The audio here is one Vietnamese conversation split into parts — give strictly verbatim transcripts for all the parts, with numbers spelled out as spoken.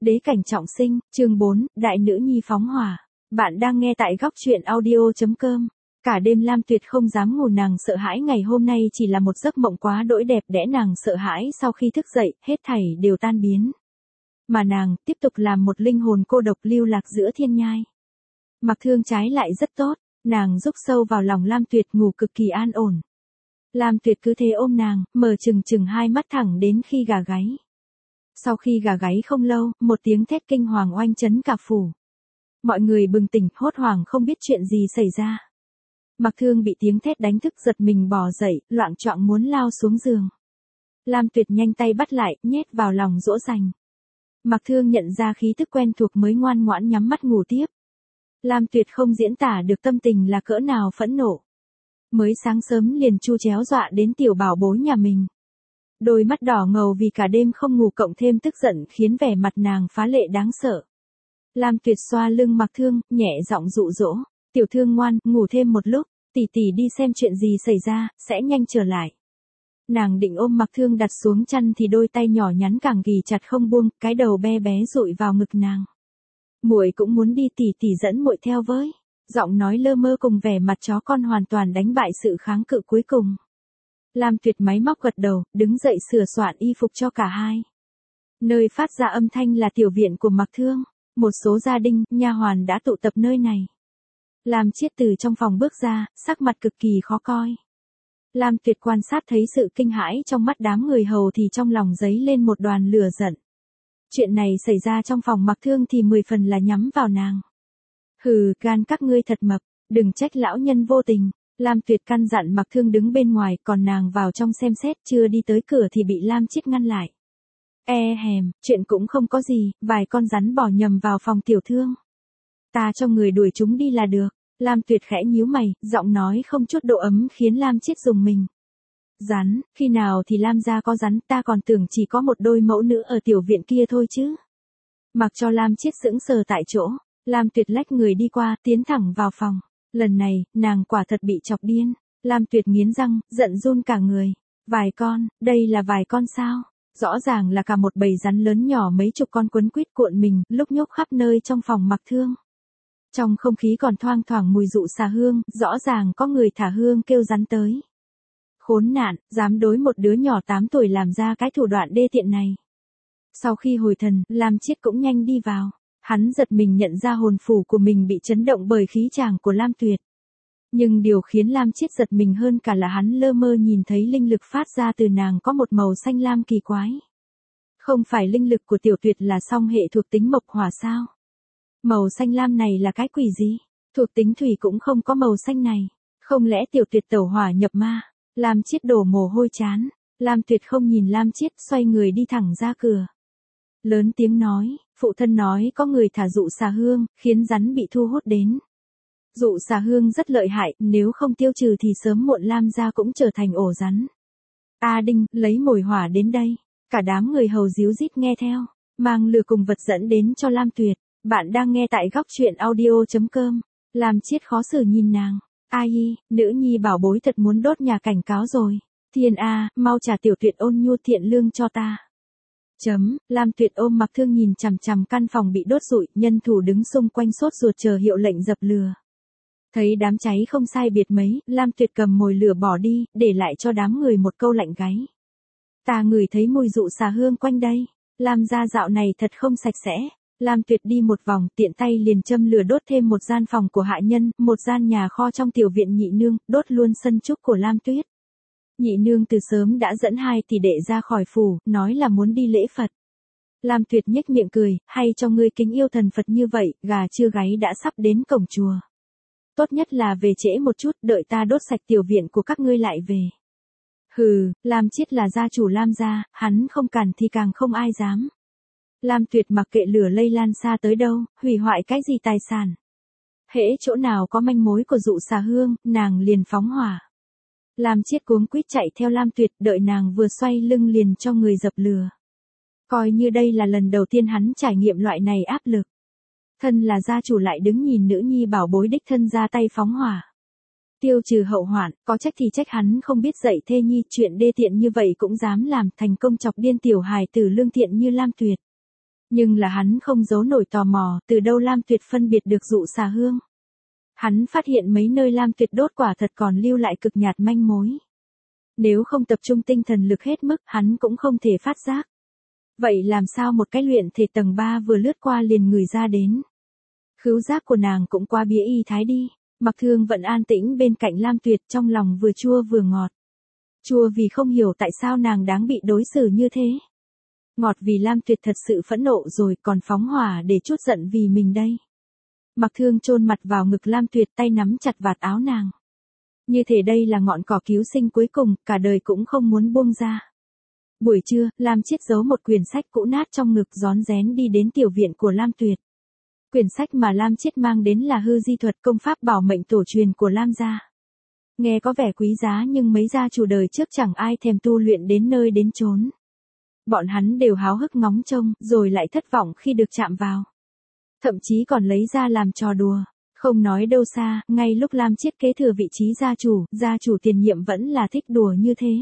Đế cảnh trọng sinh, chương bốn, đại nữ nhi phóng hỏa. Bạn đang nghe tại góc truyện audio.com. Cả đêm Lam Tuyệt không dám ngủ, nàng sợ hãi ngày hôm nay chỉ là một giấc mộng quá đỗi đẹp đẽ, nàng sợ hãi sau khi thức dậy, hết thảy đều tan biến. Mà nàng, tiếp tục làm một linh hồn cô độc lưu lạc giữa thiên nhai. Mặc Thương trái lại rất tốt, nàng rúc sâu vào lòng Lam Tuyệt ngủ cực kỳ an ổn. Lam Tuyệt cứ thế ôm nàng, mở chừng chừng hai mắt thẳng đến khi gà gáy. Sau khi gà gáy không lâu, một tiếng thét kinh hoàng oanh chấn cả phủ. Mọi người bừng tỉnh, hốt hoảng không biết chuyện gì xảy ra. Mặc Thương bị tiếng thét đánh thức, giật mình bò dậy, loạng choạng muốn lao xuống giường. Lam Tuyệt nhanh tay bắt lại, nhét vào lòng dỗ dành. Mặc Thương nhận ra khí tức quen thuộc mới ngoan ngoãn nhắm mắt ngủ tiếp. Lam Tuyệt không diễn tả được tâm tình là cỡ nào phẫn nộ. Mới sáng sớm liền chu chéo dọa đến tiểu bảo bối nhà mình. Đôi mắt đỏ ngầu vì cả đêm không ngủ cộng thêm tức giận khiến vẻ mặt nàng phá lệ đáng sợ. Lam Tuyệt xoa lưng Mặc Thương, nhẹ giọng dụ dỗ, tiểu Thương ngoan, ngủ thêm một lúc, tỷ tỷ đi xem chuyện gì xảy ra, sẽ nhanh trở lại. Nàng định ôm Mặc Thương đặt xuống chăn thì đôi tay nhỏ nhắn càng ghì chặt không buông, cái đầu bé bé dụi vào ngực nàng. Muội cũng muốn đi, tỷ tỷ dẫn muội theo với. Giọng nói lơ mơ cùng vẻ mặt chó con hoàn toàn đánh bại sự kháng cự cuối cùng. Lam Tuyệt máy móc gật đầu, đứng dậy sửa soạn y phục cho cả hai. Nơi phát ra âm thanh là tiểu viện của Mặc Thương, một số gia đình, nha hoàn đã tụ tập nơi này. Lam Chiết từ trong phòng bước ra, sắc mặt cực kỳ khó coi. Lam Tuyệt quan sát thấy sự kinh hãi trong mắt đám người hầu thì trong lòng dấy lên một đoàn lửa giận. Chuyện này xảy ra trong phòng Mặc Thương thì mười phần là nhắm vào nàng. Hừ, gan các ngươi thật mập, đừng trách lão nhân vô tình. Lam Tuyệt căn dặn Mặc Thương đứng bên ngoài, còn nàng vào trong xem xét, chưa đi tới cửa thì bị Lam Chiết ngăn lại. E hèm, chuyện cũng không có gì, vài con rắn bò nhầm vào phòng tiểu Thương. Ta cho người đuổi chúng đi là được. Lam Tuyệt khẽ nhíu mày, giọng nói không chút độ ấm khiến Lam Chiết rùng mình. Rắn, khi nào thì Lam gia có rắn, ta còn tưởng chỉ có một đôi mẫu nữ ở tiểu viện kia thôi chứ. Mặc cho Lam Chiết sững sờ tại chỗ, Lam Tuyệt lách người đi qua, tiến thẳng vào phòng. Lần này, nàng quả thật bị chọc điên. Lam Tuyệt nghiến răng, giận run cả người. Vài con, đây là vài con sao? Rõ ràng là cả một bầy rắn lớn nhỏ mấy chục con quấn quýt cuộn mình, lúc nhúc khắp nơi trong phòng Mặc Thương. Trong không khí còn thoang thoảng mùi dụ xà hương, rõ ràng có người thả hương kêu rắn tới. Khốn nạn, dám đối một đứa nhỏ tám tuổi làm ra cái thủ đoạn đê tiện này. Sau khi hồi thần, Lam Chiết cũng nhanh đi vào. Hắn giật mình nhận ra hồn phủ của mình bị chấn động bởi khí tràng của Lam Tuyệt. Nhưng điều khiến Lam Chiết giật mình hơn cả là hắn lơ mơ nhìn thấy linh lực phát ra từ nàng có một màu xanh lam kỳ quái. Không phải linh lực của tiểu Tuyệt là song hệ thuộc tính mộc hỏa sao? Màu xanh lam này là cái quỷ gì? Thuộc tính thủy cũng không có màu xanh này. Không lẽ tiểu Tuyệt tẩu hỏa nhập ma? Lam Chiết đổ mồ hôi chán. Lam Tuyệt không nhìn Lam Chiết, xoay người đi thẳng ra cửa. Lớn tiếng nói, phụ thân nói có người thả dụ xà hương, khiến rắn bị thu hút đến. Dụ xà hương rất lợi hại, nếu không tiêu trừ thì sớm muộn Lam gia cũng trở thành ổ rắn. A Đinh, lấy mồi hỏa đến đây. Cả đám người hầu díu dít nghe theo, mang lừa cùng vật dẫn đến cho Lam Tuyệt. Bạn đang nghe tại góc truyện audio.com. Lam Chiết khó xử nhìn nàng. Ai, nữ nhi bảo bối thật muốn đốt nhà cảnh cáo rồi. Thiên A, mau trả tiểu Tuyệt ôn nhu thiện lương cho ta. Chấm, Lam Tuyệt ôm Mặc Thương nhìn chằm chằm căn phòng bị đốt rụi, nhân thủ đứng xung quanh sốt ruột chờ hiệu lệnh dập lửa. Thấy đám cháy không sai biệt mấy, Lam Tuyệt cầm mồi lửa bỏ đi, để lại cho đám người một câu lạnh gáy. Ta ngửi thấy mùi dụ xà hương quanh đây. Lam gia dạo này thật không sạch sẽ. Lam Tuyệt đi một vòng, tiện tay liền châm lửa đốt thêm một gian phòng của hạ nhân, một gian nhà kho trong tiểu viện nhị nương, đốt luôn sân trúc của Lam Tuyết. Nhị nương từ sớm đã dẫn hai tỷ đệ ra khỏi phủ, nói là muốn đi lễ Phật. Lam Tuyệt nhếch miệng cười, hay cho ngươi kính yêu thần Phật như vậy, gà chưa gáy đã sắp đến cổng chùa. Tốt nhất là về trễ một chút, đợi ta đốt sạch tiểu viện của các ngươi lại về. Hừ, Lam Chiết là gia chủ Lam gia, hắn không cản thì càng không ai dám. Lam Tuyệt mặc kệ lửa lây lan xa tới đâu, hủy hoại cái gì tài sản. Hễ chỗ nào có manh mối của dụ xà hương, nàng liền phóng hỏa. Lam Chiết cuống quýt chạy theo Lam Tuyệt, đợi nàng vừa xoay lưng liền cho người dập lửa. Coi như đây là lần đầu tiên hắn trải nghiệm loại này áp lực. Thân là gia chủ lại đứng nhìn nữ nhi bảo bối đích thân ra tay phóng hỏa. Tiêu trừ hậu hoạn, có trách thì trách hắn không biết dạy thê nhi, chuyện đê tiện như vậy cũng dám làm, thành công chọc điên tiểu hài tử lương thiện như Lam Tuyệt. Nhưng là hắn không giấu nổi tò mò, từ đâu Lam Tuyệt phân biệt được dụ xà hương. Hắn phát hiện mấy nơi Lam Tuyệt đốt quả thật còn lưu lại cực nhạt manh mối. Nếu không tập trung tinh thần lực hết mức, hắn cũng không thể phát giác. Vậy làm sao một cái luyện thể tầng ba vừa lướt qua liền người ra đến? Khứu giác của nàng cũng quá bía y thái đi. Mặc Thương vẫn an tĩnh bên cạnh Lam Tuyệt, trong lòng vừa chua vừa ngọt. Chua vì không hiểu tại sao nàng đáng bị đối xử như thế. Ngọt vì Lam Tuyệt thật sự phẫn nộ rồi, còn phóng hỏa để trút giận vì mình đây. Mặc Thương chôn mặt vào ngực Lam Tuyệt, tay nắm chặt vạt áo nàng. Như thể đây là ngọn cỏ cứu sinh cuối cùng, cả đời cũng không muốn buông ra. Buổi trưa, Lam Chiết giấu một quyển sách cũ nát trong ngực, rón rén đi đến tiểu viện của Lam Tuyệt. Quyển sách mà Lam Chiết mang đến là hư di thuật, công pháp bảo mệnh tổ truyền của Lam gia. Nghe có vẻ quý giá nhưng mấy gia chủ đời trước chẳng ai thèm tu luyện đến nơi đến chốn. Bọn hắn đều háo hức ngóng trông, rồi lại thất vọng khi được chạm vào. Thậm chí còn lấy ra làm trò đùa. Không nói đâu xa, ngay lúc Lam Chiết kế thừa vị trí gia chủ, gia chủ tiền nhiệm vẫn là thích đùa như thế.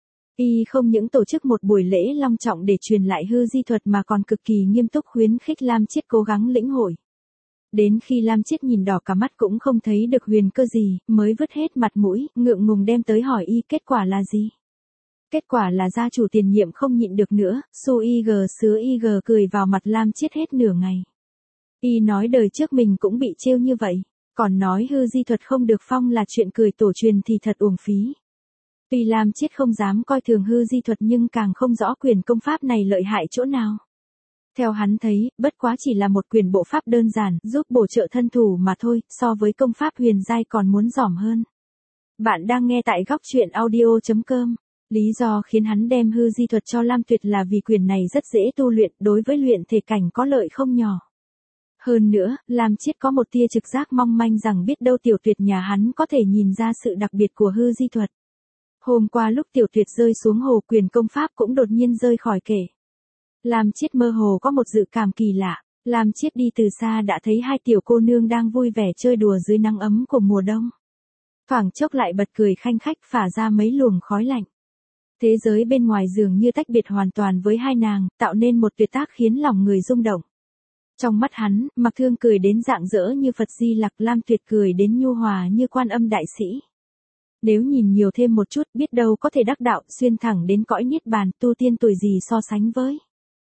Y không những tổ chức một buổi lễ long trọng để truyền lại hư di thuật mà còn cực kỳ nghiêm túc khuyến khích Lam Chiết cố gắng lĩnh hội. Đến khi Lam Chiết nhìn đỏ cả mắt cũng không thấy được huyền cơ gì, mới vứt hết mặt mũi, ngượng ngùng đem tới hỏi Y kết quả là gì. Kết quả là gia chủ tiền nhiệm không nhịn được nữa, su y gờ sứa y gờ cười vào mặt Lam Chiết hết nửa ngày. Y nói đời trước mình cũng bị trêu như vậy, còn nói hư di thuật không được phong là chuyện cười tổ truyền thì thật uổng phí. Tuy Lam Chiết không dám coi thường hư di thuật nhưng càng không rõ quyền công pháp này lợi hại chỗ nào. Theo hắn thấy, bất quá chỉ là một quyền bộ pháp đơn giản, giúp bổ trợ thân thủ mà thôi, so với công pháp huyền giai còn muốn dỏm hơn. Bạn đang nghe tại góc truyện audio chấm com. Lý do khiến hắn đem hư di thuật cho Lam Tuyệt là vì quyền này rất dễ tu luyện, đối với luyện thể cảnh có lợi không nhỏ. Hơn nữa, Lam Chiết có một tia trực giác mong manh rằng biết đâu Tiểu Tuyệt nhà hắn có thể nhìn ra sự đặc biệt của hư di thuật. Hôm qua lúc Tiểu Tuyệt rơi xuống hồ, quyền công pháp cũng đột nhiên rơi khỏi kệ. Lam Chiết mơ hồ có một dự cảm kỳ lạ. Lam Chiết đi từ xa đã thấy hai tiểu cô nương đang vui vẻ chơi đùa dưới nắng ấm của mùa đông. Thoảng chốc lại bật cười khanh khách, phả ra mấy luồng khói lạnh. Thế giới bên ngoài dường như tách biệt hoàn toàn với hai nàng, tạo nên một tuyệt tác khiến lòng người rung động. Trong mắt hắn, Mặc Thương cười đến rạng rỡ như Phật Di Lặc, Lam Tuyệt cười đến nhu hòa như Quan Âm đại sĩ. Nếu nhìn nhiều thêm một chút, biết đâu có thể đắc đạo, xuyên thẳng đến cõi niết bàn, tu tiên tuổi gì so sánh với.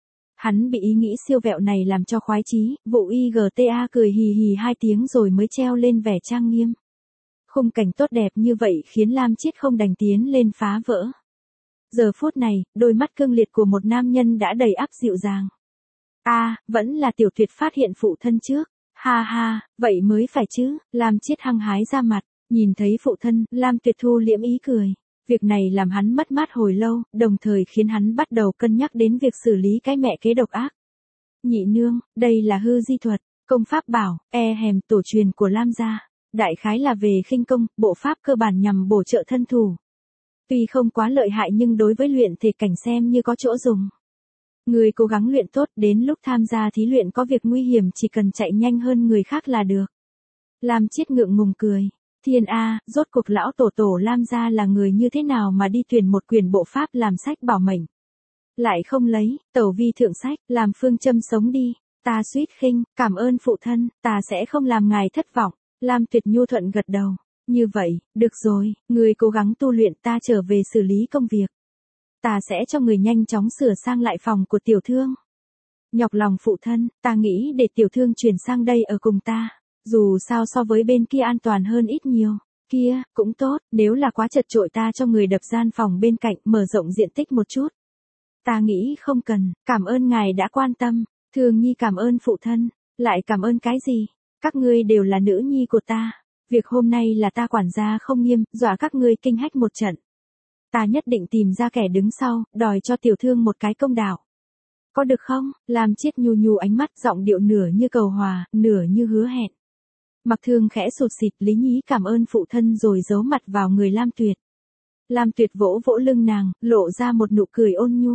Hắn bị ý nghĩ siêu vẹo này làm cho khoái chí, vụ i giê tê a cười hì hì hai tiếng rồi mới treo lên vẻ trang nghiêm. Khung cảnh tốt đẹp như vậy khiến Lam Chiết không đành tiến lên phá vỡ. Giờ phút này, đôi mắt cương liệt của một nam nhân đã đầy áp dịu dàng. A, à, vẫn là Tiểu Tuyệt phát hiện phụ thân trước. Ha ha, vậy mới phải chứ. Lam Chiết hăng hái ra mặt, nhìn thấy phụ thân, Lam Tuyệt thu liễm ý cười. Việc này làm hắn mất mát hồi lâu, đồng thời khiến hắn bắt đầu cân nhắc đến việc xử lý cái mẹ kế độc ác. Nhị nương, đây là hư di thuật, công pháp bảo, e hèm tổ truyền của Lam gia. Đại khái là về khinh công, bộ pháp cơ bản nhằm bổ trợ thân thủ. Tuy không quá lợi hại nhưng đối với luyện thể cảnh xem như có chỗ dùng. Người cố gắng luyện tốt, đến lúc tham gia thí luyện có việc nguy hiểm chỉ cần chạy nhanh hơn người khác là được. Lam Chiết ngượng ngùng cười. Thiên A, rốt cuộc lão tổ tổ Lam gia là người như thế nào mà đi tuyển một quyển bộ pháp làm sách bảo mệnh. Lại không lấy, tẩu vi thượng sách, làm phương châm sống đi. Ta suýt khinh, cảm ơn phụ thân, ta sẽ không làm ngài thất vọng. Lam Tuyệt nhu thuận gật đầu. Như vậy, được rồi, người cố gắng tu luyện, ta trở về xử lý công việc. Ta sẽ cho người nhanh chóng sửa sang lại phòng của tiểu thương. Nhọc lòng phụ thân, ta nghĩ để tiểu thương chuyển sang đây ở cùng ta. Dù sao so với bên kia an toàn hơn ít nhiều. Kia, cũng tốt, nếu là quá chật chội ta cho người đập gian phòng bên cạnh, mở rộng diện tích một chút. Ta nghĩ không cần, cảm ơn ngài đã quan tâm. Thường nhi cảm ơn phụ thân, lại cảm ơn cái gì? Các ngươi đều là nữ nhi của ta. Việc hôm nay là ta quản gia không nghiêm, dọa các ngươi kinh hách một trận. Ta nhất định tìm ra kẻ đứng sau, đòi cho tiểu thương một cái công đạo. Có được không? Lam Chiết nhu nhu ánh mắt, giọng điệu nửa như cầu hòa, nửa như hứa hẹn. Mặc Thương khẽ sụt xịt, lý nhí cảm ơn phụ thân rồi giấu mặt vào người Lam Tuyệt. Lam Tuyệt vỗ vỗ lưng nàng, lộ ra một nụ cười ôn nhu.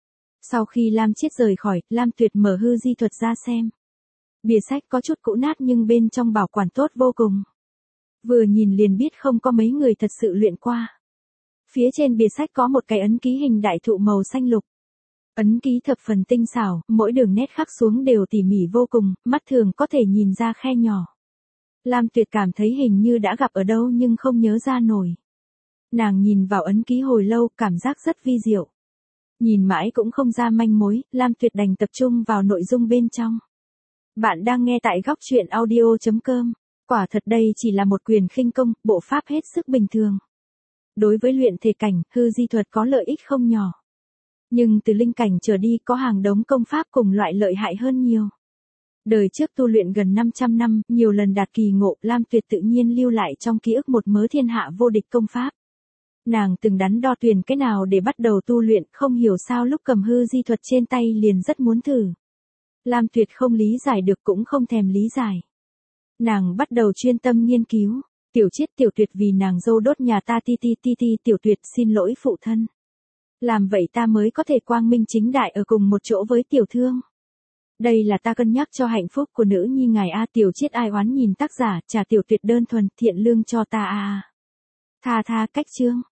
Sau khi Lam Chiết rời khỏi, Lam Tuyệt mở hư di thuật ra xem. Bìa sách có chút cũ nát nhưng bên trong bảo quản tốt vô cùng. Vừa nhìn liền biết không có mấy người thật sự luyện qua. Phía trên bìa sách có một cái ấn ký hình đại thụ màu xanh lục. Ấn ký thập phần tinh xảo, mỗi đường nét khắc xuống đều tỉ mỉ vô cùng, mắt thường có thể nhìn ra khe nhỏ. Lam Tuyệt cảm thấy hình như đã gặp ở đâu nhưng không nhớ ra nổi. Nàng nhìn vào ấn ký hồi lâu, cảm giác rất vi diệu. Nhìn mãi cũng không ra manh mối, Lam Tuyệt đành tập trung vào nội dung bên trong. Bạn đang nghe tại góc truyện audio chấm com. Quả thật đây chỉ là một quyền khinh công, bộ pháp hết sức bình thường. Đối với luyện thể cảnh, hư di thuật có lợi ích không nhỏ. Nhưng từ linh cảnh trở đi có hàng đống công pháp cùng loại lợi hại hơn nhiều. Đời trước tu luyện gần năm trăm năm, nhiều lần đạt kỳ ngộ, Lam Tuyệt tự nhiên lưu lại trong ký ức một mớ thiên hạ vô địch công pháp. Nàng từng đắn đo tuyển cái nào để bắt đầu tu luyện, không hiểu sao lúc cầm hư di thuật trên tay liền rất muốn thử. Lam Tuyệt không lý giải được cũng không thèm lý giải. Nàng bắt đầu chuyên tâm nghiên cứu. Tiểu Chiết Tiểu Tuyệt vì nàng dâu đốt nhà ta ti ti ti ti Tiểu Tuyệt xin lỗi phụ thân. Làm vậy ta mới có thể quang minh chính đại ở cùng một chỗ với Tiểu Thương. Đây là ta cân nhắc cho hạnh phúc của nữ nhi ngài a. Tiểu Chiết ai oán nhìn tác giả, trả Tiểu Tuyệt đơn thuần thiện lương cho ta a. Tha tha cách chương.